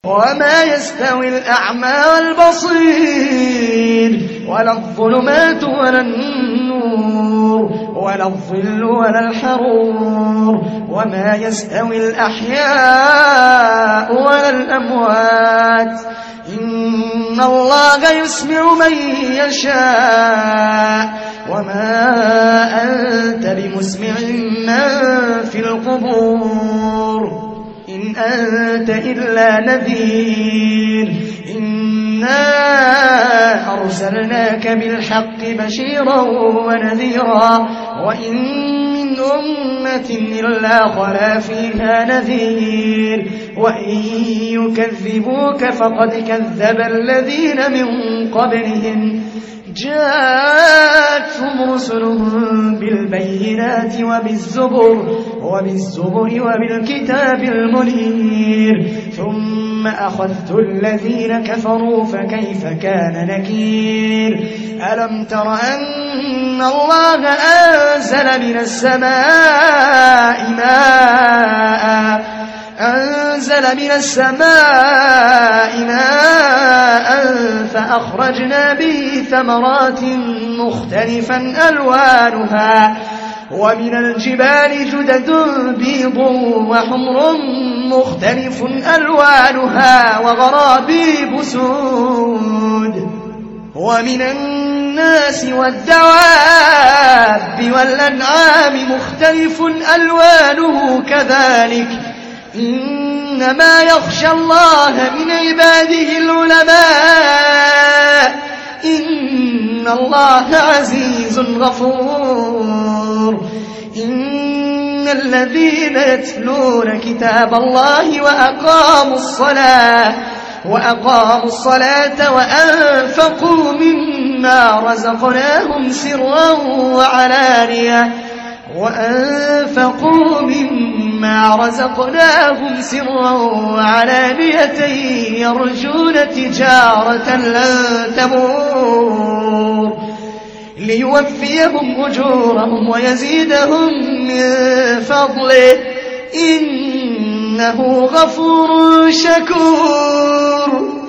وما يستوي الأعمى والبصير ولا الظلمات ولا النور ولا الظل ولا الحرور وما يستوي الأحياء ولا الأموات إن الله يسمع من يشاء وما أنت بمسمع من في القبور إن أنت إلا نذير إنا أرسلناك بالحق بشيرا ونذيرا وإن من أمة إلا خلا فيها نذير وإن يكذبوك فقد كذب الذين من قبلهم جاءتهم رسلهم بالبينات وبالزبر وبالكتاب المنير ثم أخذت الذين كفروا فكيف كان نكير ألم تر أن الله أنزل من السماء ماء فأخرجنا به ثمرات مختلفا ألوانها ومن الجبال جدد بيض وحمر مختلف ألوانها وغرابيب سود ومن الناس والدواب والأنعام مختلف ألوانه كذلك إنما يخشى الله من عباده العلماء إن الله عزيز غفور إن الذين يتلون كتاب الله وأقاموا الصلاة وأنفقوا مما رزقناهم سرا وعلانية يرجون تجارة لن تبور ليوفيهم أجورهم ويزيدهم من فضله إنه غفور شكور.